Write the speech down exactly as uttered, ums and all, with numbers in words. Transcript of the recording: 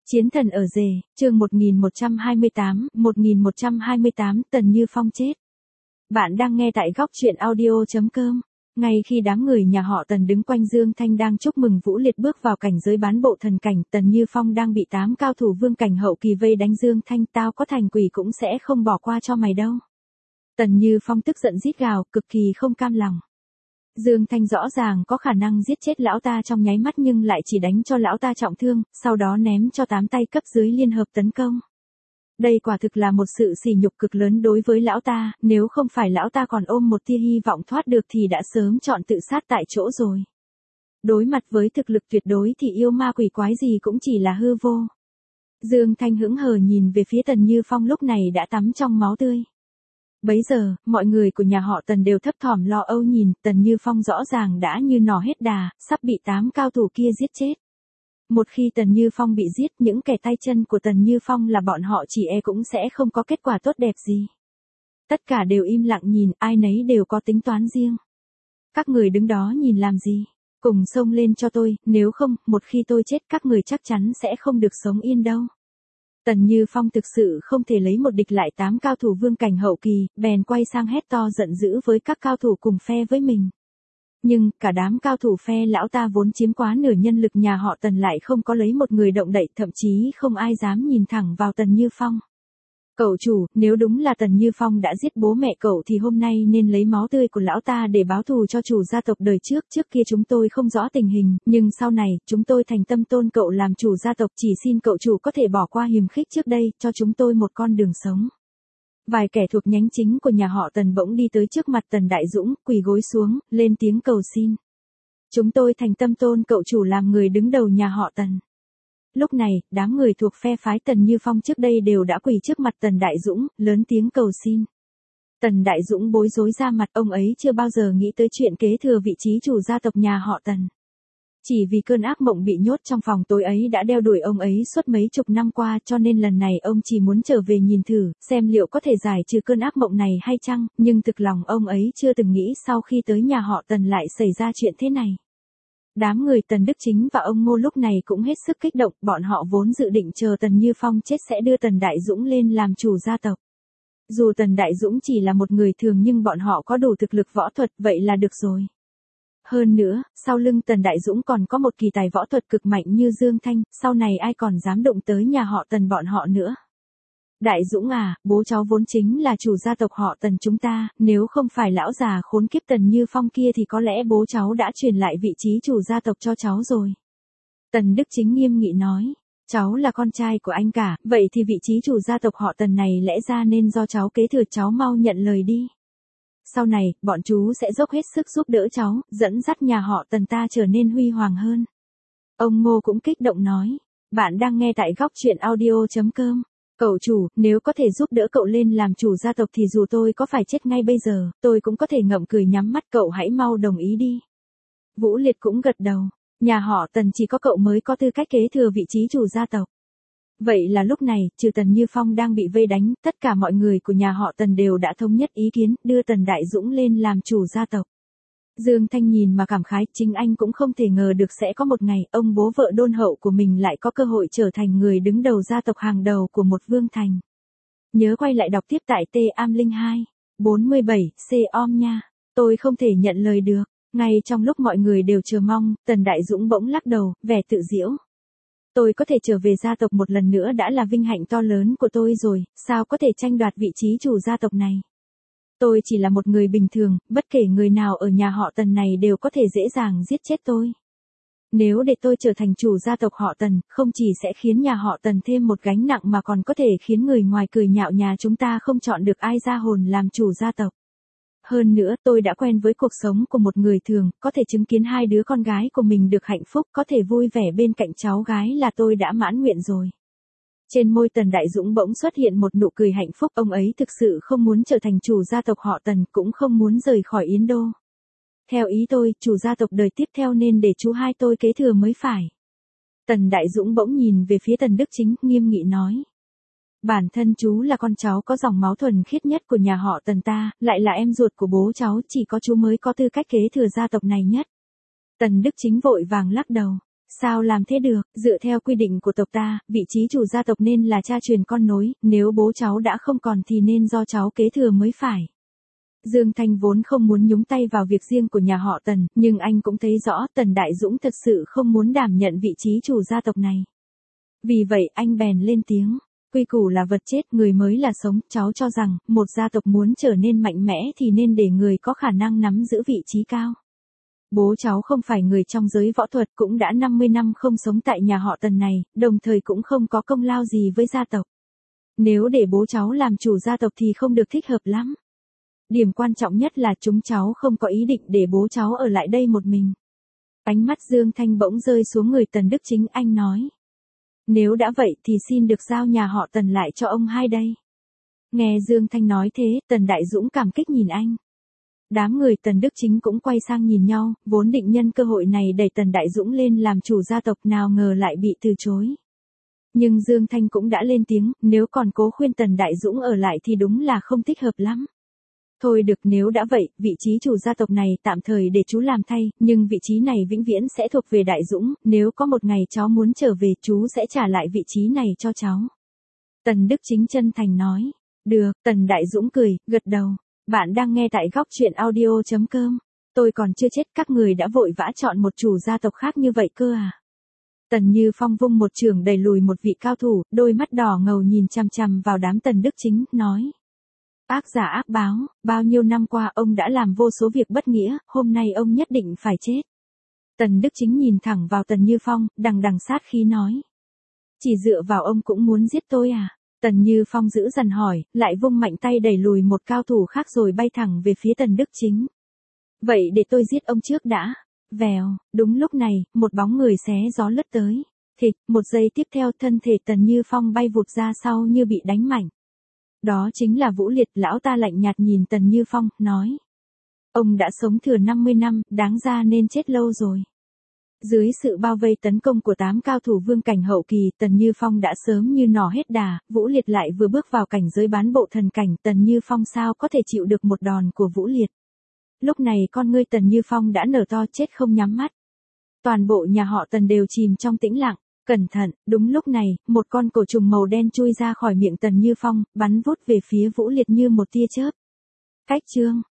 Chiến thần ở rể, chương một nghìn một trăm hai mươi tám, một nghìn một trăm hai mươi tám, Tần Như Phong chết. Bạn đang nghe tại góc truyện audio chấm com. Ngay khi đám người nhà họ Tần đứng quanh Dương Thanh đang chúc mừng Vũ Liệt bước vào cảnh giới bán bộ thần cảnh, Tần Như Phong đang bị tám cao thủ vương cảnh hậu kỳ vây đánh. Dương Thanh, tao có thành quỷ cũng sẽ không bỏ qua cho mày đâu. Tần Như Phong tức giận rít gào, cực kỳ không cam lòng. Dương Thanh rõ ràng có khả năng giết chết lão ta trong nháy mắt nhưng lại chỉ đánh cho lão ta trọng thương, sau đó ném cho tám tay cấp dưới liên hợp tấn công. Đây quả thực là một sự sỉ nhục cực lớn đối với lão ta, nếu không phải lão ta còn ôm một tia hy vọng thoát được thì đã sớm chọn tự sát tại chỗ rồi. Đối mặt với thực lực tuyệt đối thì yêu ma quỷ quái gì cũng chỉ là hư vô. Dương Thanh hững hờ nhìn về phía Tần Như Phong lúc này đã tắm trong máu tươi. Bấy giờ, mọi người của nhà họ Tần đều thấp thỏm lo âu nhìn, Tần Như Phong rõ ràng đã như nỏ hết đà, sắp bị tám cao thủ kia giết chết. Một khi Tần Như Phong bị giết, những kẻ tay chân của Tần Như Phong là bọn họ chỉ e cũng sẽ không có kết quả tốt đẹp gì. Tất cả đều im lặng nhìn, ai nấy đều có tính toán riêng. Các người đứng đó nhìn làm gì? Cùng xông lên cho tôi, nếu không, một khi tôi chết các người chắc chắn sẽ không được sống yên đâu. Tần Như Phong thực sự không thể lấy một địch lại tám cao thủ vương cảnh hậu kỳ, bèn quay sang hét to giận dữ với các cao thủ cùng phe với mình. Nhưng, cả đám cao thủ phe lão ta vốn chiếm quá nửa nhân lực nhà họ Tần lại không có lấy một người động đậy, thậm chí không ai dám nhìn thẳng vào Tần Như Phong. Cậu chủ, nếu đúng là Tần Như Phong đã giết bố mẹ cậu thì hôm nay nên lấy máu tươi của lão ta để báo thù cho chủ gia tộc đời trước. Trước kia chúng tôi không rõ tình hình, nhưng sau này, chúng tôi thành tâm tôn cậu làm chủ gia tộc, chỉ xin cậu chủ có thể bỏ qua hiềm khích trước đây, cho chúng tôi một con đường sống. Vài kẻ thuộc nhánh chính của nhà họ Tần bỗng đi tới trước mặt Tần Đại Dũng, quỳ gối xuống, lên tiếng cầu xin. Chúng tôi thành tâm tôn cậu chủ làm người đứng đầu nhà họ Tần. Lúc này, đám người thuộc phe phái Tần Như Phong trước đây đều đã quỳ trước mặt Tần Đại Dũng, lớn tiếng cầu xin. Tần Đại Dũng bối rối ra mặt, ông ấy chưa bao giờ nghĩ tới chuyện kế thừa vị trí chủ gia tộc nhà họ Tần. Chỉ vì cơn ác mộng bị nhốt trong phòng tối ấy đã đeo đuổi ông ấy suốt mấy chục năm qua, cho nên lần này ông chỉ muốn trở về nhìn thử, xem liệu có thể giải trừ cơn ác mộng này hay chăng, nhưng thực lòng ông ấy chưa từng nghĩ sau khi tới nhà họ Tần lại xảy ra chuyện thế này. Đám người Tần Đức Chính và ông Ngô lúc này cũng hết sức kích động, bọn họ vốn dự định chờ Tần Như Phong chết sẽ đưa Tần Đại Dũng lên làm chủ gia tộc. Dù Tần Đại Dũng chỉ là một người thường nhưng bọn họ có đủ thực lực võ thuật, vậy là được rồi. Hơn nữa, sau lưng Tần Đại Dũng còn có một kỳ tài võ thuật cực mạnh như Dương Thanh, sau này ai còn dám động tới nhà họ Tần bọn họ nữa. Đại Dũng à, bố cháu vốn chính là chủ gia tộc họ Tần chúng ta, nếu không phải lão già khốn kiếp Tần Như Phong kia thì có lẽ bố cháu đã truyền lại vị trí chủ gia tộc cho cháu rồi. Tần Đức Chính nghiêm nghị nói, cháu là con trai của anh cả, vậy thì vị trí chủ gia tộc họ Tần này lẽ ra nên do cháu kế thừa, cháu mau nhận lời đi. Sau này, bọn chú sẽ dốc hết sức giúp đỡ cháu, dẫn dắt nhà họ Tần ta trở nên huy hoàng hơn. Ông Ngô cũng kích động nói, bạn đang nghe tại góc truyện audio chấm com. Cậu chủ, nếu có thể giúp đỡ cậu lên làm chủ gia tộc thì dù tôi có phải chết ngay bây giờ, tôi cũng có thể ngậm cười nhắm mắt, cậu hãy mau đồng ý đi. Vũ Liệt cũng gật đầu, nhà họ Tần chỉ có cậu mới có tư cách kế thừa vị trí chủ gia tộc. Vậy là lúc này, trừ Tần Như Phong đang bị vây đánh, tất cả mọi người của nhà họ Tần đều đã thống nhất ý kiến, đưa Tần Đại Dũng lên làm chủ gia tộc. Dương Thanh nhìn mà cảm khái, chính anh cũng không thể ngờ được sẽ có một ngày, ông bố vợ đôn hậu của mình lại có cơ hội trở thành người đứng đầu gia tộc hàng đầu của một vương thành. Nhớ quay lại đọc tiếp tại T Am Linh hai, bốn mươi bảy, C om nha. Tôi không thể nhận lời được. Ngay trong lúc mọi người đều chờ mong, Tần Đại Dũng bỗng lắc đầu, vẻ tự giễu. Tôi có thể trở về gia tộc một lần nữa đã là vinh hạnh to lớn của tôi rồi, sao có thể tranh đoạt vị trí chủ gia tộc này. Tôi chỉ là một người bình thường, bất kể người nào ở nhà họ Tần này đều có thể dễ dàng giết chết tôi. Nếu để tôi trở thành chủ gia tộc họ Tần, không chỉ sẽ khiến nhà họ Tần thêm một gánh nặng mà còn có thể khiến người ngoài cười nhạo nhà chúng ta không chọn được ai ra hồn làm chủ gia tộc. Hơn nữa, tôi đã quen với cuộc sống của một người thường, có thể chứng kiến hai đứa con gái của mình được hạnh phúc, có thể vui vẻ bên cạnh cháu gái là tôi đã mãn nguyện rồi. Trên môi Tần Đại Dũng bỗng xuất hiện một nụ cười hạnh phúc, ông ấy thực sự không muốn trở thành chủ gia tộc họ Tần, cũng không muốn rời khỏi Yến Đô. Theo ý tôi, chủ gia tộc đời tiếp theo nên để chú hai tôi kế thừa mới phải. Tần Đại Dũng bỗng nhìn về phía Tần Đức Chính, nghiêm nghị nói. Bản thân chú là con cháu có dòng máu thuần khiết nhất của nhà họ Tần ta, lại là em ruột của bố cháu, chỉ có chú mới có tư cách kế thừa gia tộc này nhất. Tần Đức Chính vội vàng lắc đầu. Sao làm thế được, dựa theo quy định của tộc ta, vị trí chủ gia tộc nên là cha truyền con nối, nếu bố cháu đã không còn thì nên do cháu kế thừa mới phải. Dương Thanh vốn không muốn nhúng tay vào việc riêng của nhà họ Tần, nhưng anh cũng thấy rõ Tần Đại Dũng thực sự không muốn đảm nhận vị trí chủ gia tộc này. Vì vậy anh bèn lên tiếng, quy củ là vật chết, người mới là sống, cháu cho rằng, một gia tộc muốn trở nên mạnh mẽ thì nên để người có khả năng nắm giữ vị trí cao. Bố cháu không phải người trong giới võ thuật, cũng đã năm mươi năm không sống tại nhà họ Tần này, đồng thời cũng không có công lao gì với gia tộc. Nếu để bố cháu làm chủ gia tộc thì không được thích hợp lắm. Điểm quan trọng nhất là chúng cháu không có ý định để bố cháu ở lại đây một mình. Ánh mắt Dương Thanh bỗng rơi xuống người Tần Đức Chính, anh nói. Nếu đã vậy thì xin được giao nhà họ Tần lại cho ông hai đây. Nghe Dương Thanh nói thế, Tần Đại Dũng cảm kích nhìn anh. Đám người Tần Đức Chính cũng quay sang nhìn nhau, vốn định nhân cơ hội này đẩy Tần Đại Dũng lên làm chủ gia tộc, nào ngờ lại bị từ chối. Nhưng Dương Thanh cũng đã lên tiếng, nếu còn cố khuyên Tần Đại Dũng ở lại thì đúng là không thích hợp lắm. Thôi được, nếu đã vậy, vị trí chủ gia tộc này tạm thời để chú làm thay, nhưng vị trí này vĩnh viễn sẽ thuộc về Đại Dũng, nếu có một ngày cháu muốn trở về chú sẽ trả lại vị trí này cho cháu. Tần Đức Chính chân thành nói. Được, Tần Đại Dũng cười, gật đầu. Bạn đang nghe tại góc truyện audio chấm com. Tôi còn chưa chết, các người đã vội vã chọn một chủ gia tộc khác như vậy cơ à? Tần Như Phong vung một chưởng đẩy lùi một vị cao thủ, đôi mắt đỏ ngầu nhìn chằm chằm vào đám Tần Đức Chính, nói. Ác giả ác báo, bao nhiêu năm qua ông đã làm vô số việc bất nghĩa, hôm nay ông nhất định phải chết. Tần Đức Chính nhìn thẳng vào Tần Như Phong, đằng đằng sát khí nói. Chỉ dựa vào ông cũng muốn giết tôi à? Tần Như Phong giữ dần hỏi, lại vung mạnh tay đẩy lùi một cao thủ khác rồi bay thẳng về phía Tần Đức Chính. Vậy để tôi giết ông trước đã. Vèo, đúng lúc này, một bóng người xé gió lướt tới. Thịch, một giây tiếp theo thân thể Tần Như Phong bay vụt ra sau như bị đánh mạnh. Đó chính là Vũ Liệt. Lão ta lạnh nhạt nhìn Tần Như Phong, nói. Ông đã sống thừa năm mươi năm, đáng ra nên chết lâu rồi. Dưới sự bao vây tấn công của tám cao thủ vương cảnh hậu kỳ, Tần Như Phong đã sớm như nỏ hết đà, Vũ Liệt lại vừa bước vào cảnh giới bán bộ thần cảnh, Tần Như Phong sao có thể chịu được một đòn của Vũ Liệt. Lúc này con ngươi Tần Như Phong đã nở to, chết không nhắm mắt. Toàn bộ nhà họ Tần đều chìm trong tĩnh lặng. Cẩn thận, đúng lúc này, một con cổ trùng màu đen chui ra khỏi miệng Tần Như Phong, bắn vút về phía Vũ Liệt như một tia chớp. Cách chương